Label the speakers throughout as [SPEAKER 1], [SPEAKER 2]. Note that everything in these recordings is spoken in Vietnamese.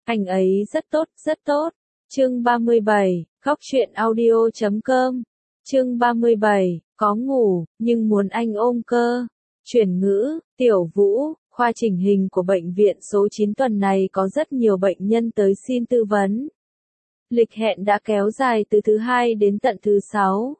[SPEAKER 1] Anh ấy rất tốt, rất tốt. Chương 37, Góc truyện audio.com. Chương 37, có ngủ, nhưng muốn anh ôm cơ. Chuyển ngữ, Tiểu Vũ, khoa chỉnh hình của bệnh viện số 9 tuần này có rất nhiều bệnh nhân tới xin tư vấn. Lịch hẹn đã kéo dài từ thứ 2 đến tận thứ 6.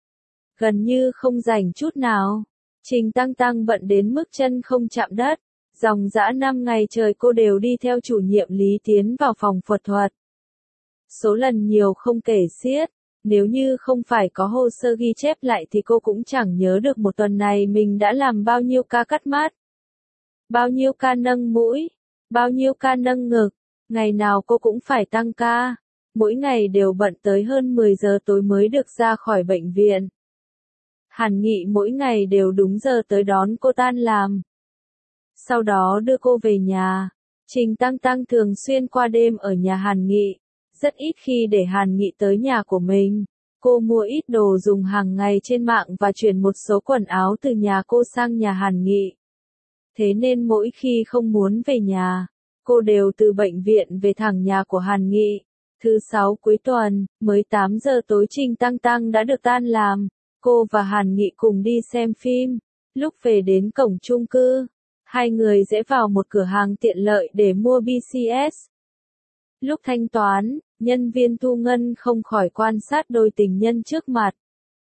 [SPEAKER 1] Gần như không rảnh chút nào. Trình Tăng Tăng bận đến mức chân không chạm đất. Dòng dã 5 ngày trời cô đều đi theo chủ nhiệm Lý Tiến vào phòng phẫu thuật. Số lần nhiều không kể xiết, nếu như không phải có hồ sơ ghi chép lại thì cô cũng chẳng nhớ được một tuần này mình đã làm bao nhiêu ca cắt mắt, bao nhiêu ca nâng mũi, bao nhiêu ca nâng ngực, ngày nào cô cũng phải tăng ca, mỗi ngày đều bận tới hơn 10 giờ tối mới được ra khỏi bệnh viện. Hàn Nghị mỗi ngày đều đúng giờ tới đón cô tan làm, sau đó đưa cô về nhà. Trình Tăng Tăng thường xuyên qua đêm ở nhà Hàn Nghị, rất ít khi để Hàn Nghị tới nhà của mình. Cô mua ít đồ dùng hàng ngày trên mạng và chuyển một số quần áo từ nhà cô sang nhà Hàn Nghị. Thế nên mỗi khi không muốn về nhà, cô đều từ bệnh viện về thẳng nhà của Hàn Nghị. Thứ 6 cuối tuần, mới 8 giờ tối Trình Tăng Tăng đã được tan làm. Cô và Hàn Nghị cùng đi xem phim. Lúc về đến cổng chung cư, hai người rẽ vào một cửa hàng tiện lợi để mua BCS. Lúc thanh toán, nhân viên thu ngân không khỏi quan sát đôi tình nhân trước mặt.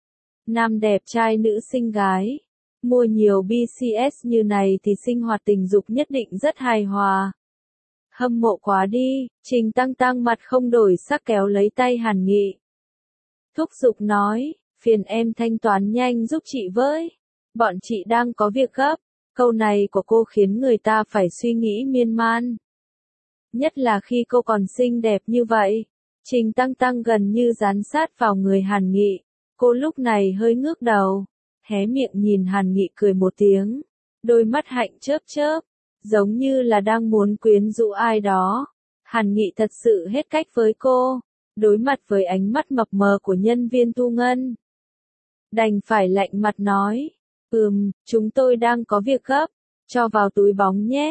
[SPEAKER 1] Nam đẹp trai nữ xinh gái. Mua nhiều BCS như này thì sinh hoạt tình dục nhất định rất hài hòa. Hâm mộ quá đi, Trình Tăng Tăng mặt không đổi sắc kéo lấy tay Hàn Nghị. Thúc giục nói, phiền em thanh toán nhanh giúp chị với. Bọn chị đang có việc gấp. Câu này của cô khiến người ta phải suy nghĩ miên man. Nhất là khi cô còn xinh đẹp như vậy. Trình Tăng Tăng gần như dán sát vào người Hàn Nghị. Cô lúc này hơi ngước đầu, hé miệng nhìn Hàn Nghị cười một tiếng. Đôi mắt hạnh chớp chớp, giống như là đang muốn quyến rũ ai đó. Hàn Nghị thật sự hết cách với cô, đối mặt với ánh mắt mập mờ của nhân viên thu ngân. Đành phải lạnh mặt nói, chúng tôi đang có việc gấp, cho vào túi bóng nhé.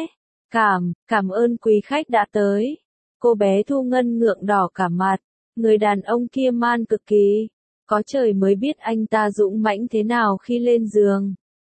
[SPEAKER 1] Cảm ơn quý khách đã tới. Cô bé thu ngân ngượng đỏ cả mặt, người đàn ông kia man cực kỳ. Có trời mới biết anh ta dũng mãnh thế nào khi lên giường.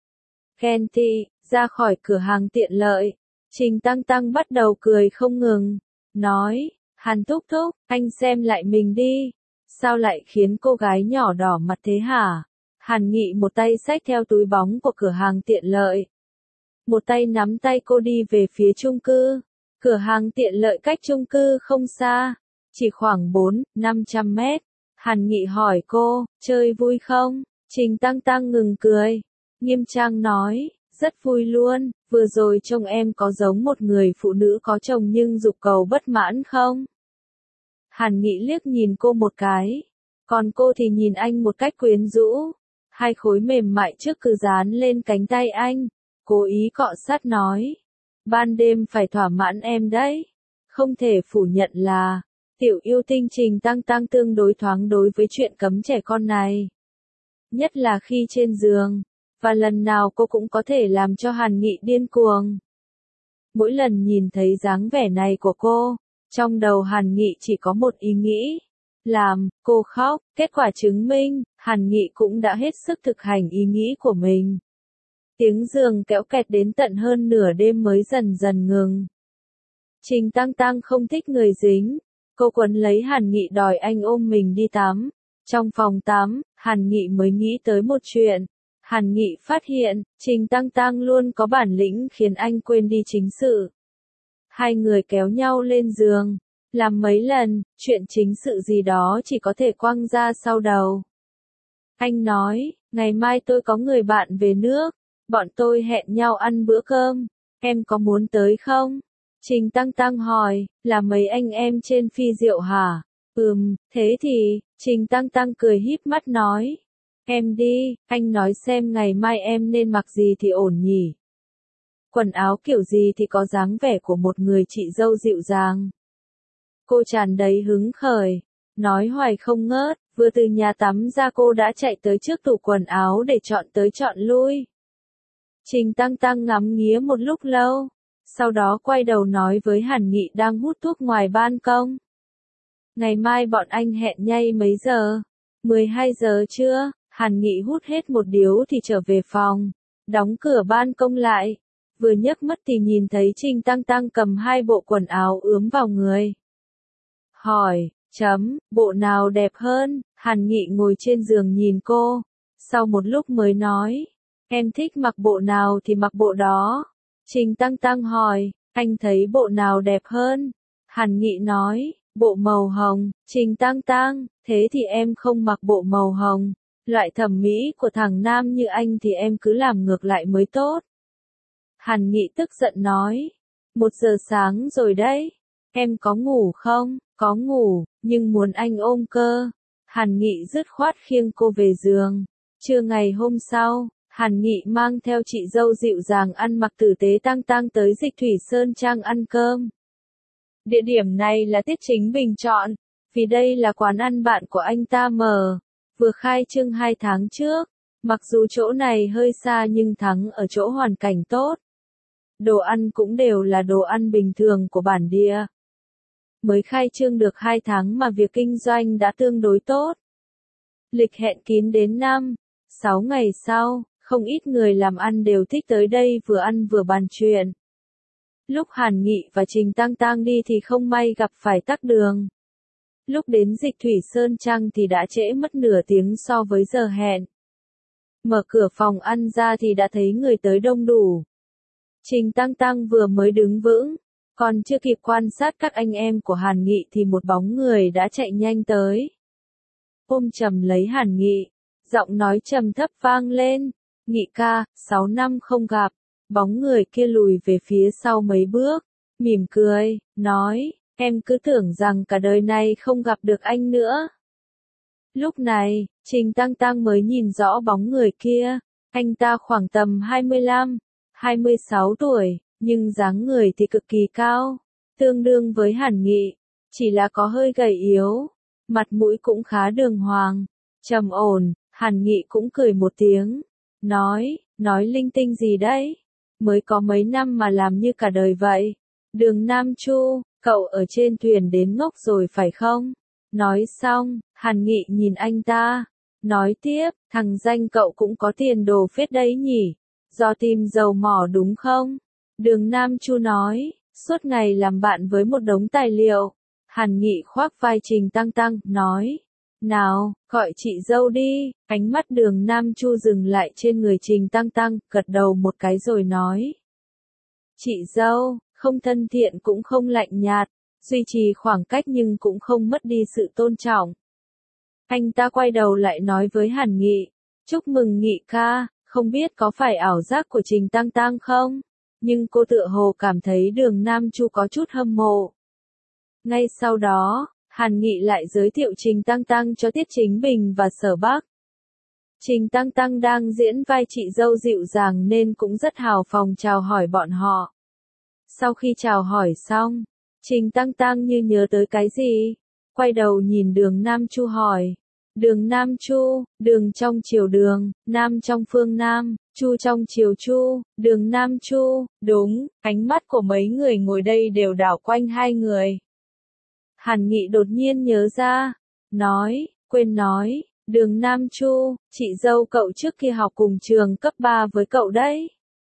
[SPEAKER 1] Kenty, ra khỏi cửa hàng tiện lợi. Trình Tăng Tăng bắt đầu cười không ngừng. Nói, Hàn thúc thúc, anh xem lại mình đi. Sao lại khiến cô gái nhỏ đỏ mặt thế hả? Hàn Nghị một tay xách theo túi bóng của cửa hàng tiện lợi. Một tay nắm tay cô đi về phía chung cư. Cửa hàng tiện lợi cách chung cư không xa, chỉ khoảng 400-500 mét. Hàn Nghị hỏi cô, chơi vui không? Trình Tăng Tăng ngừng cười, nghiêm trang nói, rất vui luôn, vừa rồi trông em có giống một người phụ nữ có chồng nhưng dục cầu bất mãn không? Hàn Nghị liếc nhìn cô một cái, còn cô thì nhìn anh một cách quyến rũ. Hai khối mềm mại trước cứ dán lên cánh tay anh, cố ý cọ sát nói, ban đêm phải thỏa mãn em đấy. Không thể phủ nhận là, tiểu yêu tinh Trình Tăng Tăng tương đối thoáng đối với chuyện cấm trẻ con này. Nhất là khi trên giường, và lần nào cô cũng có thể làm cho Hàn Nghị điên cuồng. Mỗi lần nhìn thấy dáng vẻ này của cô, trong đầu Hàn Nghị chỉ có một ý nghĩ, làm cô khóc. Kết quả chứng minh, Hàn Nghị cũng đã hết sức thực hành ý nghĩ của mình. Tiếng giường kéo kẹt đến tận hơn nửa đêm mới dần dần ngừng. Trình Tăng Tăng không thích người dính. Cô quấn lấy Hàn Nghị đòi anh ôm mình đi tắm. Trong phòng tắm, Hàn Nghị mới nghĩ tới một chuyện. Hàn Nghị phát hiện, Trình Tăng Tăng luôn có bản lĩnh khiến anh quên đi chính sự. Hai người kéo nhau lên giường, làm mấy lần, chuyện chính sự gì đó chỉ có thể quăng ra sau đầu. Anh nói, ngày mai tôi có người bạn về nước, bọn tôi hẹn nhau ăn bữa cơm, em có muốn tới không? Trình Tăng Tăng hỏi, là mấy anh em trên Phi Diệu hả? Thế thì, Trình Tăng Tăng cười híp mắt nói, em đi, anh nói xem ngày mai em nên mặc gì thì ổn nhỉ? Quần áo kiểu gì thì có dáng vẻ của một người chị dâu dịu dàng. Cô tràn đầy hứng khởi, nói hoài không ngớt, vừa từ nhà tắm ra cô đã chạy tới trước tủ quần áo để chọn tới chọn lui. Trình Tăng Tăng ngắm nghía một lúc lâu, Sau đó quay đầu nói với Hàn Nghị đang hút thuốc ngoài ban công. Ngày mai bọn anh hẹn nhây mấy giờ? 12 giờ chưa? Hàn Nghị hút hết một điếu thì trở về phòng, đóng cửa ban công lại. Vừa nhấc mắt thì nhìn thấy Trình Tăng Tăng cầm 2 bộ quần áo ướm vào người. Hỏi, bộ nào đẹp hơn? Hàn Nghị ngồi trên giường nhìn cô. Sau một lúc mới nói, em thích mặc bộ nào thì mặc bộ đó. Trình Tăng Tăng hỏi, anh thấy bộ nào đẹp hơn? Hàn Nghị nói, bộ màu hồng. Trình Tăng Tăng, thế thì em không mặc bộ màu hồng. Loại thẩm mỹ của thằng nam như anh thì em cứ làm ngược lại mới tốt. Hàn Nghị tức giận nói, 1 giờ sáng rồi đấy. Em có ngủ không? Có ngủ, nhưng muốn anh ôm cơ. Hàn Nghị dứt khoát khiêng cô về giường. Trưa ngày hôm sau, Hàn Nghị mang theo chị dâu dịu dàng ăn mặc tử tế Tăng Tăng tới Dịch Thủy Sơn Trang ăn cơm. Địa điểm này là Tiết Chính Bình chọn, vì đây là quán ăn bạn của anh ta mở, vừa khai trương 2 tháng trước. Mặc dù chỗ này hơi xa nhưng thắng ở chỗ hoàn cảnh tốt. Đồ ăn cũng đều là đồ ăn bình thường của bản địa. Mới khai trương được 2 tháng mà việc kinh doanh đã tương đối tốt. Lịch hẹn kín đến 5-6 ngày sau, không ít người làm ăn đều thích tới đây vừa ăn vừa bàn chuyện. Lúc Hàn Nghị và Trình Tăng Tăng đi thì không may gặp phải tắc đường. Lúc đến Dịch Thủy Sơn Trang thì đã trễ mất nửa tiếng so với giờ hẹn. Mở cửa phòng ăn ra thì đã thấy người tới đông đủ. Trình Tăng Tăng vừa mới đứng vững, còn chưa kịp quan sát các anh em của Hàn Nghị thì một bóng người đã chạy nhanh tới. Ôm chầm lấy Hàn Nghị, giọng nói trầm thấp vang lên, Nghị ca, 6 năm không gặp. Bóng người kia lùi về phía sau mấy bước, mỉm cười, nói, em cứ tưởng rằng cả đời này không gặp được anh nữa. Lúc này, Trình Tăng Tăng mới nhìn rõ bóng người kia, anh ta khoảng tầm 25-26 tuổi, nhưng dáng người thì cực kỳ cao, tương đương với Hàn Nghị, chỉ là có hơi gầy yếu, mặt mũi cũng khá đường hoàng, trầm ổn. Hàn Nghị cũng cười một tiếng, nói linh tinh gì đấy, mới có mấy năm mà làm như cả đời vậy. Đường Nam Chu, cậu ở trên thuyền đến ngốc rồi phải không? Nói xong, Hàn Nghị nhìn anh ta, nói tiếp, thằng danh cậu cũng có tiền đồ phết đấy nhỉ, do tìm dầu mỏ đúng không? Đường Nam Chu nói, suốt ngày làm bạn với một đống tài liệu. Hàn Nghị khoác vai Trình Tăng Tăng, nói, nào, gọi chị dâu đi. Ánh mắt Đường Nam Chu dừng lại trên người Trình Tăng Tăng, gật đầu một cái rồi nói, chị dâu, không thân thiện cũng không lạnh nhạt, duy trì khoảng cách nhưng cũng không mất đi sự tôn trọng. Anh ta quay đầu lại nói với Hàn Nghị, chúc mừng Nghị ca, không biết có phải ảo giác của Trình Tăng Tăng không? Nhưng cô tựa hồ cảm thấy Đường Nam Chu có chút hâm mộ. Ngay sau đó, Hàn Nghị lại giới thiệu Trình Tăng Tăng cho Tiết Chính Bình và Sở Bắc. Trình Tăng Tăng đang diễn vai chị dâu dịu dàng nên cũng rất hào phóng chào hỏi bọn họ. Sau khi chào hỏi xong, Trình Tăng Tăng như nhớ tới cái gì, quay đầu nhìn Đường Nam Chu hỏi. Đường Nam Chu, đường trong triều đường, Nam trong phương Nam, Chu trong triều Chu, Đường Nam Chu, đúng, ánh mắt của mấy người ngồi đây đều đảo quanh hai người. Hàn Nghị đột nhiên nhớ ra, quên nói, Đường Nam Chu, chị dâu cậu trước kia học cùng trường cấp 3 với cậu đấy.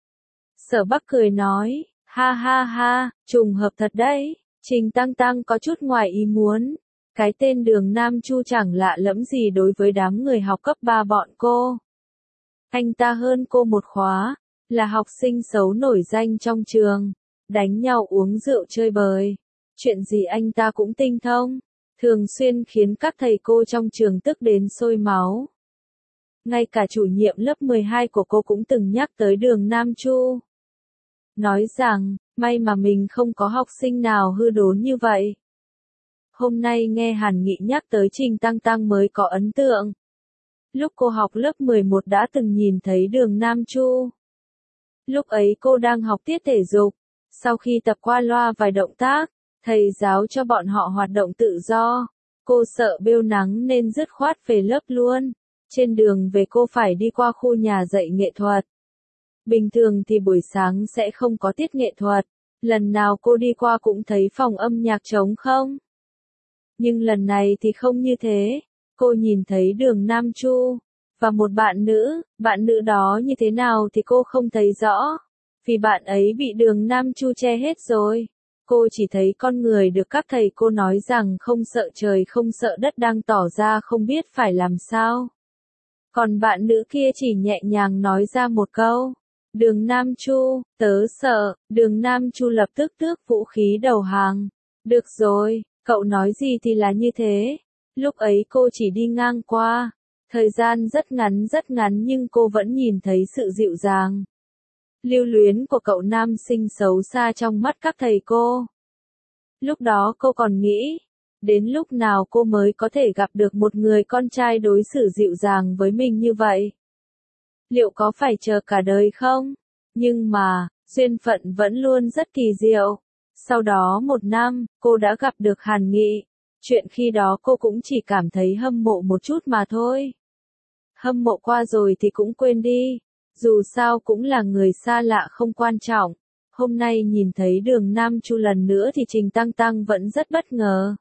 [SPEAKER 1] Sở Bắc cười nói, ha ha ha, trùng hợp thật đấy. Trình Tăng Tăng có chút ngoài ý muốn. Cái tên Đường Nam Chu chẳng lạ lẫm gì đối với đám người học cấp 3 bọn cô. Anh ta hơn cô một khóa, là học sinh xấu nổi danh trong trường, đánh nhau uống rượu chơi bời. Chuyện gì anh ta cũng tinh thông, thường xuyên khiến các thầy cô trong trường tức đến sôi máu. Ngay cả chủ nhiệm lớp 12 của cô cũng từng nhắc tới Đường Nam Chu. Nói rằng, may mà mình không có học sinh nào hư đốn như vậy. Hôm nay nghe Hàn Nghị nhắc tới Trình Tăng Tăng mới có ấn tượng. Lúc cô học lớp 11 đã từng nhìn thấy Đường Nam Chu. Lúc ấy cô đang học tiết thể dục. Sau khi tập qua loa vài động tác, thầy giáo cho bọn họ hoạt động tự do. Cô sợ bêu nắng nên dứt khoát về lớp luôn. Trên đường về cô phải đi qua khu nhà dạy nghệ thuật. Bình thường thì buổi sáng sẽ không có tiết nghệ thuật. Lần nào cô đi qua cũng thấy phòng âm nhạc trống không? Nhưng lần này thì không như thế. Cô nhìn thấy Đường Nam Chu và một bạn nữ đó như thế nào thì cô không thấy rõ, vì bạn ấy bị Đường Nam Chu che hết rồi. Cô chỉ thấy con người được các thầy cô nói rằng không sợ trời không sợ đất đang tỏ ra không biết phải làm sao. Còn bạn nữ kia chỉ nhẹ nhàng nói ra một câu, Đường Nam Chu, tớ sợ. Đường Nam Chu lập tức tước vũ khí đầu hàng. Được rồi, cậu nói gì thì là như thế. Lúc ấy cô chỉ đi ngang qua. Thời gian rất ngắn nhưng cô vẫn nhìn thấy sự dịu dàng, lưu luyến của cậu nam sinh xấu xa trong mắt các thầy cô. Lúc đó cô còn nghĩ, đến lúc nào cô mới có thể gặp được một người con trai đối xử dịu dàng với mình như vậy? Liệu có phải chờ cả đời không? Nhưng mà, duyên phận vẫn luôn rất kỳ diệu. Sau đó 1 năm, cô đã gặp được Hàn Nghị. Chuyện khi đó cô cũng chỉ cảm thấy hâm mộ một chút mà thôi. Hâm mộ qua rồi thì cũng quên đi. Dù sao cũng là người xa lạ không quan trọng. Hôm nay nhìn thấy Đường Nam Chu lần nữa thì Trình Tăng Tăng vẫn rất bất ngờ.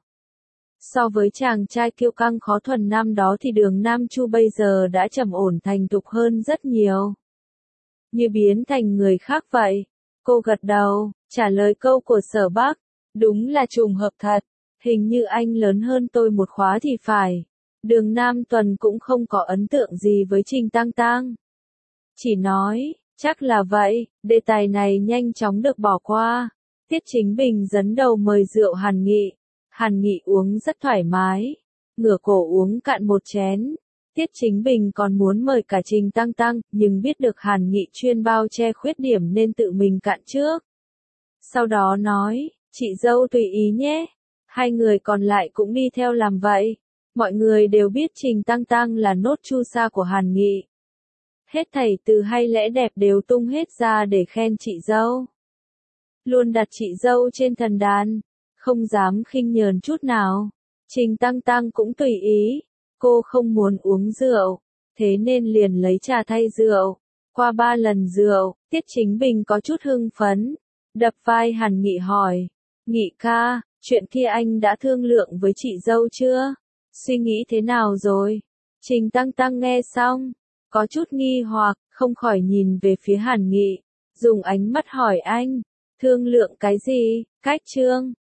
[SPEAKER 1] So với chàng trai kiêu căng khó thuần năm đó thì Đường Nam Chu bây giờ đã trầm ổn thành thục hơn rất nhiều. Như biến thành người khác vậy. Cô gật đầu, trả lời câu của Sở Bắc. Đúng là trùng hợp thật. Hình như anh lớn hơn tôi một khóa thì phải. Đường Nam Tuần cũng không có ấn tượng gì với Trình Tăng Tăng. Chỉ nói, chắc là vậy, đề tài này nhanh chóng được bỏ qua. Tiết Chính Bình dẫn đầu mời rượu Hàn Nghị. Hàn Nghị uống rất thoải mái, ngửa cổ uống cạn một chén. Tiết Chính Bình còn muốn mời cả Trình Tăng Tăng, nhưng biết được Hàn Nghị chuyên bao che khuyết điểm nên tự mình cạn trước. Sau đó nói, chị dâu tùy ý nhé. Hai người còn lại cũng đi theo làm vậy. Mọi người đều biết Trình Tăng Tăng là nốt chu sa của Hàn Nghị. Hết thảy từ hay lẽ đẹp đều tung hết ra để khen chị dâu. Luôn đặt chị dâu trên thần đàn, không dám khinh nhờn chút nào. Trình Tăng Tăng cũng tùy ý, cô không muốn uống rượu, thế nên liền lấy trà thay rượu. Qua 3 lần rượu, Tiết Chính Bình có chút hưng phấn, đập vai Hàn Nghị hỏi, Nghị ca, chuyện kia anh đã thương lượng với chị dâu chưa? Suy nghĩ thế nào rồi? Trình Tăng Tăng nghe xong, có chút nghi hoặc, không khỏi nhìn về phía Hàn Nghị, dùng ánh mắt hỏi anh, thương lượng cái gì? Cách trương,